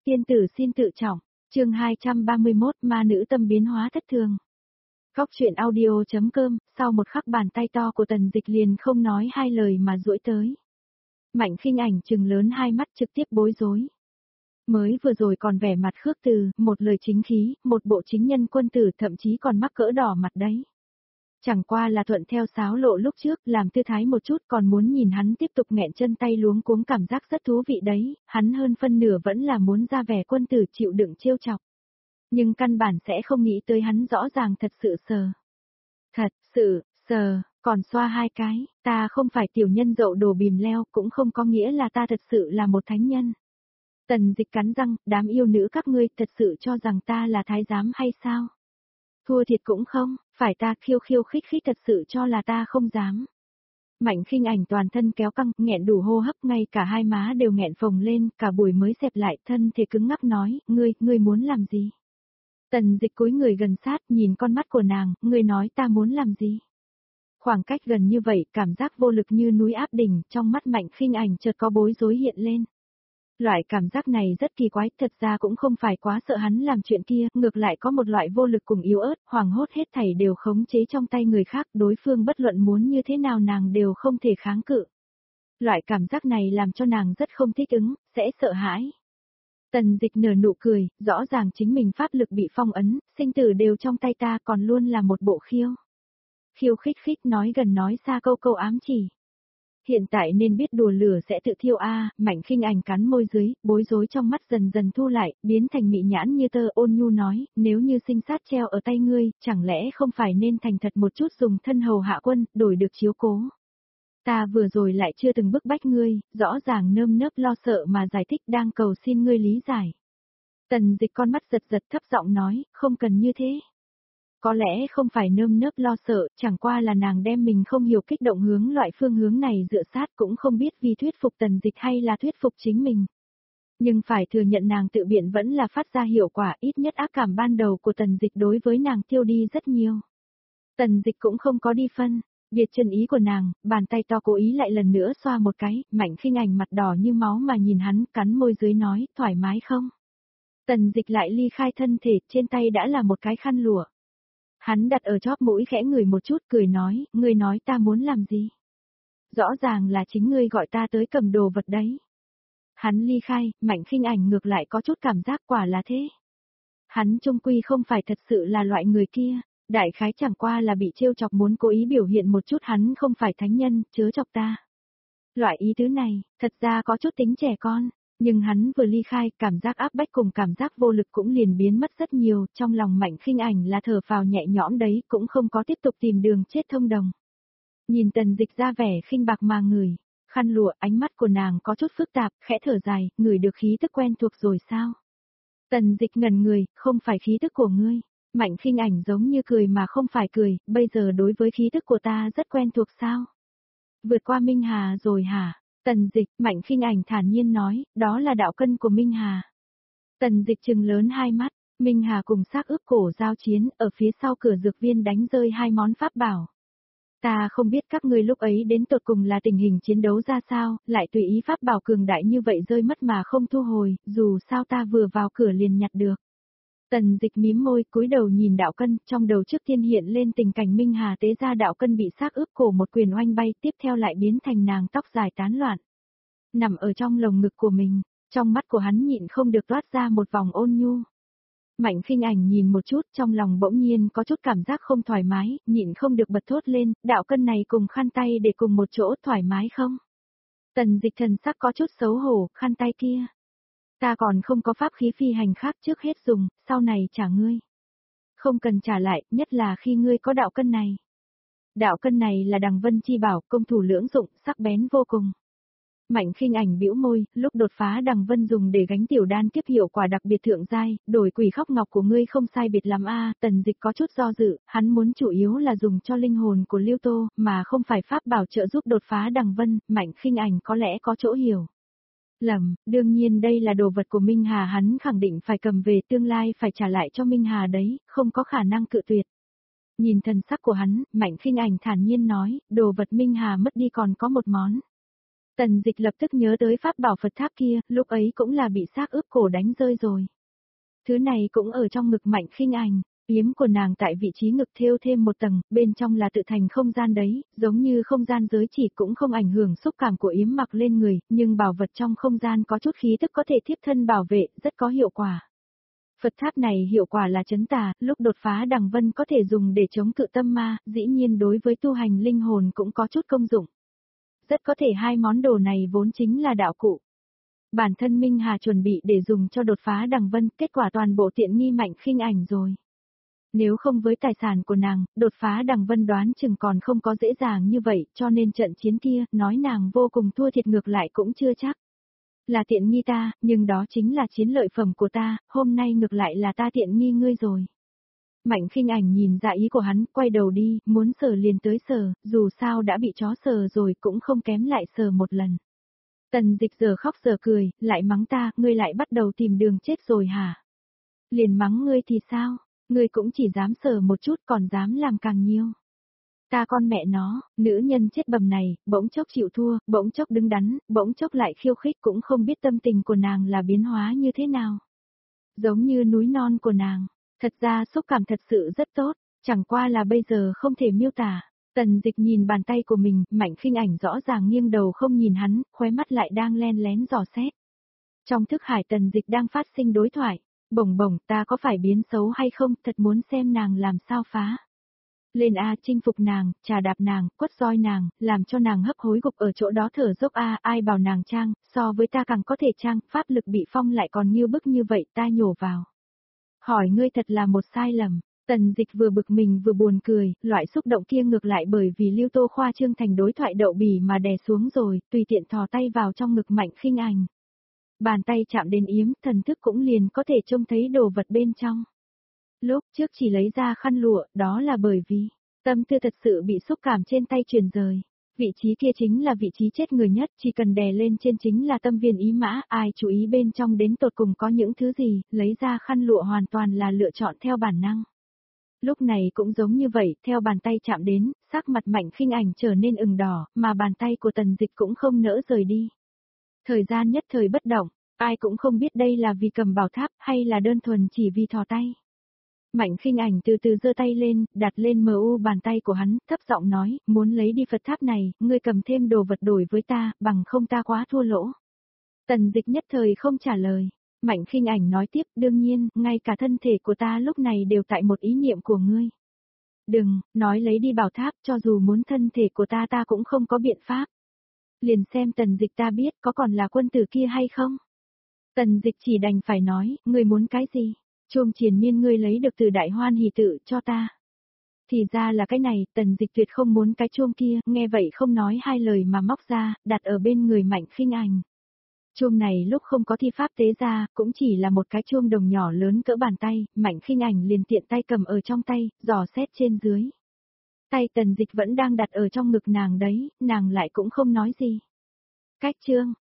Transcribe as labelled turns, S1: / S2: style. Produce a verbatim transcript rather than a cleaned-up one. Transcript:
S1: Tiên tử xin tự trọng. Chương hai trăm ba mươi mốt, ma nữ tâm biến hóa thất thường. Cóc truyện audio.com, sau một khắc bàn tay to của Tần Dịch liền không nói hai lời mà duỗi tới. Mạnh Khinh Ảnh trừng lớn hai mắt trực tiếp bối rối. Mới vừa rồi còn vẻ mặt khước từ, một lời chính khí, một bộ chính nhân quân tử, thậm chí còn mắc cỡ đỏ mặt đấy. Chẳng qua là thuận theo sáo lộ lúc trước, làm tư thái một chút, còn muốn nhìn hắn tiếp tục nghẹn chân tay luống cuống, cảm giác rất thú vị đấy, hắn hơn phân nửa vẫn là muốn ra vẻ quân tử chịu đựng trêu chọc. Nhưng căn bản sẽ không nghĩ tới hắn rõ ràng thật sự sờ. Thật sự, sờ, còn xoa hai cái, ta không phải tiểu nhân dậu đồ bìm leo, cũng không có nghĩa là ta thật sự là một thánh nhân. Tần Dịch cắn răng, đám yêu nữ các ngươi thật sự cho rằng ta là thái giám hay sao? Thua thiệt cũng không, phải ta khiêu khiêu khích khích thật sự cho là ta không dám. Mạnh Khinh Ảnh toàn thân kéo căng, nghẹn đủ hô hấp, ngay cả hai má đều nghẹn phồng lên, cả buổi mới xẹp lại, thân thể cứng ngắc nói, ngươi, ngươi muốn làm gì? Tần Dịch cúi người gần sát, nhìn con mắt của nàng, ngươi nói ta muốn làm gì? Khoảng cách gần như vậy, cảm giác vô lực như núi áp đỉnh, trong mắt Mạnh Khinh Ảnh chợt có bối rối hiện lên. Loại cảm giác này rất kỳ quái, thật ra cũng không phải quá sợ hắn làm chuyện kia, ngược lại có một loại vô lực cùng yếu ớt, hoảng hốt hết thảy đều khống chế trong tay người khác, đối phương bất luận muốn như thế nào nàng đều không thể kháng cự. Loại cảm giác này làm cho nàng rất không thích ứng, sẽ sợ hãi. Tần Dịch nở nụ cười, rõ ràng chính mình pháp lực bị phong ấn, sinh tử đều trong tay ta, còn luôn là một bộ khiêu. Khiêu khích khích, nói gần nói xa, câu câu ám chỉ. Hiện tại nên biết đùa lửa sẽ tự thiêu a. Mạnh Khinh Ảnh cắn môi dưới, bối rối trong mắt dần dần thu lại, biến thành mị nhãn như tơ, ôn nhu nói, nếu như sinh sát treo ở tay ngươi, chẳng lẽ không phải nên thành thật một chút, dùng thân hầu hạ quân, đổi được chiếu cố. Ta vừa rồi lại chưa từng bức bách ngươi, rõ ràng nơm nớp lo sợ mà giải thích, đang cầu xin ngươi lý giải. Tần Dịch con mắt giật giật, thấp giọng nói, không cần như thế. Có lẽ không phải nơm nớp lo sợ, chẳng qua là nàng đem mình không hiểu kích động hướng loại phương hướng này dựa sát, cũng không biết vì thuyết phục Tần Dịch hay là thuyết phục chính mình. Nhưng phải thừa nhận nàng tự biện vẫn là phát ra hiệu quả, ít nhất ác cảm ban đầu của Tần Dịch đối với nàng tiêu đi rất nhiều. Tần Dịch cũng không có đi phân, biệt chân ý của nàng, bàn tay to cố ý lại lần nữa xoa một cái, Mạnh Khinh Ảnh mặt đỏ như máu mà nhìn hắn, cắn môi dưới nói, thoải mái không? Tần Dịch lại ly khai thân thể, trên tay đã là một cái khăn lụa. Hắn đặt ở chóp mũi khẽ ngửi một chút, cười nói, ngươi nói ta muốn làm gì? Rõ ràng là chính ngươi gọi ta tới cầm đồ vật đấy. Hắn ly khai, Mạnh Khinh Ảnh ngược lại có chút cảm giác quả là thế. Hắn chung quy không phải thật sự là loại người kia, đại khái chẳng qua là bị trêu chọc, muốn cố ý biểu hiện một chút hắn không phải thánh nhân, chớ chọc ta. Loại ý tứ này, thật ra có chút tính trẻ con. Nhưng hắn vừa ly khai, cảm giác áp bách cùng cảm giác vô lực cũng liền biến mất rất nhiều, trong lòng Mạnh Khinh Ảnh là thở phào nhẹ nhõm đấy, cũng không có tiếp tục tìm đường chết thông đồng. Nhìn Tần Dịch ra vẻ khinh bạc mà ngửi, khăn lụa, ánh mắt của nàng có chút phức tạp, khẽ thở dài, ngửi được khí tức quen thuộc rồi sao? Tần Dịch ngẩn người, không phải khí tức của ngươi. Mạnh Khinh Ảnh giống như cười mà không phải cười, bây giờ đối với khí tức của ta rất quen thuộc sao? Vượt qua Minh Hà rồi hả? Tần Dịch, Mạnh Khinh Ảnh thản nhiên nói, đó là đạo cân của Minh Hà. Tần Dịch trừng lớn hai mắt, Minh Hà cùng xác ướp cổ giao chiến, ở phía sau cửa dược viên đánh rơi hai món pháp bảo. Ta không biết các ngươi lúc ấy đến tột cùng là tình hình chiến đấu ra sao, lại tùy ý pháp bảo cường đại như vậy rơi mất mà không thu hồi, dù sao ta vừa vào cửa liền nhặt được. Tần Dịch mím môi, cúi đầu nhìn đạo cân, trong đầu trước tiên hiện lên tình cảnh Minh Hà tế ra đạo cân bị xác ướp cổ một quyền oanh bay, tiếp theo lại biến thành nàng tóc dài tán loạn. Nằm ở trong lồng ngực của mình, trong mắt của hắn nhịn không được toát ra một vòng ôn nhu. Mạnh Khinh Ảnh nhìn một chút, trong lòng bỗng nhiên có chút cảm giác không thoải mái, nhịn không được bật thốt lên, đạo cân này cùng khăn tay để cùng một chỗ thoải mái không? Tần Dịch thần sắc có chút xấu hổ, khăn tay kia. Ta còn không có pháp khí phi hành khác, trước hết dùng, sau này trả ngươi. Không cần trả lại, nhất là khi ngươi có đạo cân này. Đạo cân này là Đằng Vân chi bảo, công thủ lưỡng dụng, sắc bén vô cùng. Mạnh Khinh Ảnh bĩu môi, lúc đột phá Đằng Vân dùng để gánh tiểu đan tiếp hiệu quả đặc biệt thượng giai, đổi quỷ khóc ngọc của ngươi không sai biệt lắm a. Tần Dịch có chút do dự, hắn muốn chủ yếu là dùng cho linh hồn của Lưu Tô, mà không phải pháp bảo trợ giúp đột phá Đằng Vân. Mạnh Khinh Ảnh có lẽ có chỗ hiểu lầm, đương nhiên đây là đồ vật của Minh Hà, hắn khẳng định phải cầm về, tương lai phải trả lại cho Minh Hà đấy, không có khả năng cự tuyệt. Nhìn thần sắc của hắn, Mạnh Khinh Ảnh thản nhiên nói, đồ vật Minh Hà mất đi còn có một món. Tần Dịch lập tức nhớ tới pháp bảo Phật tháp kia, lúc ấy cũng là bị xác ướp cổ đánh rơi rồi. Thứ này cũng ở trong ngực Mạnh Khinh Ảnh, yếm của nàng tại vị trí ngực thêu thêm một tầng, bên trong là tự thành không gian đấy, giống như không gian giới chỉ cũng không ảnh hưởng xúc cảm của yếm mặc lên người, nhưng bảo vật trong không gian có chút khí tức có thể tiếp thân bảo vệ, rất có hiệu quả. Phật tháp này hiệu quả là chấn tà, lúc đột phá đằng vân có thể dùng để chống cự tâm ma, dĩ nhiên đối với tu hành linh hồn cũng có chút công dụng. Rất có thể hai món đồ này vốn chính là đạo cụ. Bản thân Minh Hà chuẩn bị để dùng cho đột phá đằng vân, kết quả toàn bộ tiện nghi Mạnh Khinh Ảnh rồi. Nếu không với tài sản của nàng, đột phá đằng vân đoán chừng còn không có dễ dàng như vậy, cho nên trận chiến kia, nói nàng vô cùng thua thiệt ngược lại cũng chưa chắc. Là tiện nghi ta, nhưng đó chính là chiến lợi phẩm của ta, hôm nay ngược lại là ta tiện nghi ngươi rồi. Mạnh Khinh Ảnh nhìn ra ý của hắn, quay đầu đi, muốn sờ liền tới sờ, dù sao đã bị chó sờ rồi cũng không kém lại sờ một lần. Tần Dịch giờ khóc giờ cười, lại mắng ta, ngươi lại bắt đầu tìm đường chết rồi hả? Liền mắng ngươi thì sao? Ngươi cũng chỉ dám sờ một chút còn dám làm càng nhiều. Ta con mẹ nó, nữ nhân chết bầm này, bỗng chốc chịu thua, bỗng chốc đứng đắn, bỗng chốc lại khiêu khích cũng không biết tâm tình của nàng là biến hóa như thế nào. Giống như núi non của nàng, thật ra xúc cảm thật sự rất tốt, chẳng qua là bây giờ không thể miêu tả. Tần Dịch nhìn bàn tay của mình, Mạnh Khinh Ảnh rõ ràng nghiêng đầu không nhìn hắn, khóe mắt lại đang len lén dò xét. Trong thức hải Tần Dịch đang phát sinh đối thoại, bổng bổng ta có phải biến xấu hay không, thật muốn xem nàng làm sao phá. Lên A chinh phục nàng, trà đạp nàng, quất roi nàng, làm cho nàng hấp hối gục ở chỗ đó thở dốc A, ai bảo nàng trang, so với ta càng có thể trang, pháp lực bị phong lại còn như bức như vậy ta nhổ vào. Hỏi ngươi thật là một sai lầm. Tần Dịch vừa bực mình vừa buồn cười, loại xúc động kia ngược lại bởi vì Lưu Tô khoa trương thành đối thoại đậu bỉ mà đè xuống rồi, tùy tiện thò tay vào trong ngực Mạnh Khinh Ảnh. Bàn tay chạm đến yếm, thần thức cũng liền có thể trông thấy đồ vật bên trong. Lúc trước chỉ lấy ra khăn lụa, đó là bởi vì, tâm tư thật sự bị xúc cảm trên tay truyền rời. Vị trí kia chính là vị trí chết người nhất, chỉ cần đè lên trên chính là tâm viên ý mã, ai chú ý bên trong đến tột cùng có những thứ gì, lấy ra khăn lụa hoàn toàn là lựa chọn theo bản năng. Lúc này cũng giống như vậy, theo bàn tay chạm đến, sắc mặt Mạnh Khinh Ảnh trở nên ửng đỏ, mà bàn tay của Tần Dịch cũng không nỡ rời đi. Thời gian nhất thời bất động, ai cũng không biết đây là vì cầm bảo tháp hay là đơn thuần chỉ vì thò tay. Mạnh Khinh Ảnh từ từ giơ tay lên, đặt lên mờ u bàn tay của hắn, thấp giọng nói, muốn lấy đi Phật tháp này, ngươi cầm thêm đồ vật đổi với ta, bằng không ta quá thua lỗ. Tần Dịch nhất thời không trả lời. Mạnh Khinh Ảnh nói tiếp, đương nhiên, ngay cả thân thể của ta lúc này đều tại một ý niệm của ngươi. Đừng, nói lấy đi bảo tháp, cho dù muốn thân thể của ta ta cũng không có biện pháp. Liền xem Tần Dịch ta biết có còn là quân tử kia hay không. Tần Dịch chỉ đành phải nói, ngươi muốn cái gì? Chuông triền miên ngươi lấy được từ Đại Hoan Hỷ Tự cho ta. Thì ra là cái này, Tần Dịch tuyệt không muốn cái chuông kia, nghe vậy không nói hai lời mà móc ra, đặt ở bên người Mạnh Khinh Ảnh. Chuông này lúc không có thi pháp tế ra, cũng chỉ là một cái chuông đồng nhỏ lớn cỡ bàn tay, Mạnh Khinh Ảnh liền tiện tay cầm ở trong tay, dò xét trên dưới. Tay Tần Dịch vẫn đang đặt ở trong ngực nàng đấy, nàng lại cũng không nói gì. Cách chương,